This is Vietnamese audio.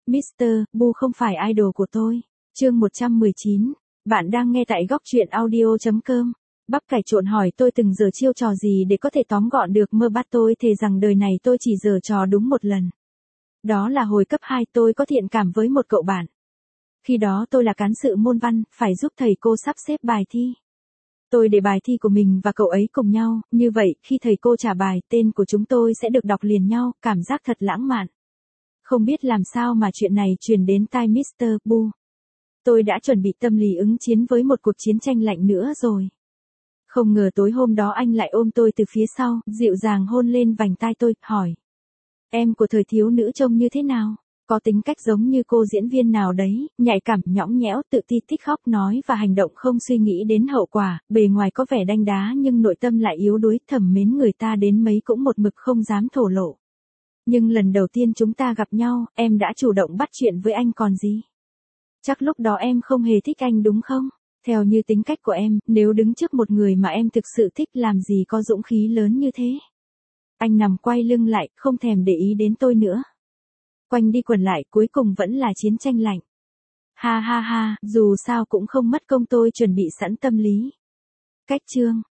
Mr. Bu không phải idol của tôi. Chương 119. Bạn đang nghe tại góc truyện audio.com. Bắp cải trộn hỏi tôi từng giở chiêu trò gì để có thể tóm gọn được mơ bắt tôi thề rằng đời này tôi chỉ giở trò đúng một lần. Đó là hồi cấp 2 tôi có thiện cảm với một cậu bạn. Khi đó tôi là cán sự môn văn, phải giúp thầy cô sắp xếp bài thi. Tôi để bài thi của mình và cậu ấy cùng nhau, như vậy khi thầy cô trả bài, tên của chúng tôi sẽ được đọc liền nhau, cảm giác thật lãng mạn. Không biết làm sao mà chuyện này truyền đến tai Mr. Bu. Tôi đã chuẩn bị tâm lý ứng chiến với một cuộc chiến tranh lạnh nữa rồi. Không ngờ tối hôm đó anh lại ôm tôi từ phía sau, dịu dàng hôn lên vành tai tôi, hỏi. Em của thời thiếu nữ trông như thế nào? Có tính cách giống như cô diễn viên nào đấy, nhạy cảm, nhõng nhẽo, tự ti, thích khóc nói và hành động không suy nghĩ đến hậu quả, bề ngoài có vẻ đanh đá nhưng nội tâm lại yếu đuối, thầm mến người ta đến mấy cũng một mực không dám thổ lộ. Nhưng lần đầu tiên chúng ta gặp nhau, em đã chủ động bắt chuyện với anh còn gì. Chắc lúc đó em không hề thích anh đúng không? Theo như tính cách của em, nếu đứng trước một người mà em thực sự thích làm gì có dũng khí lớn như thế. Anh nằm quay lưng lại, không thèm để ý đến tôi nữa. Quanh đi quẩn lại cuối cùng vẫn là chiến tranh lạnh. Ha ha ha, dù sao cũng không mất công tôi chuẩn bị sẵn tâm lý. Cách chương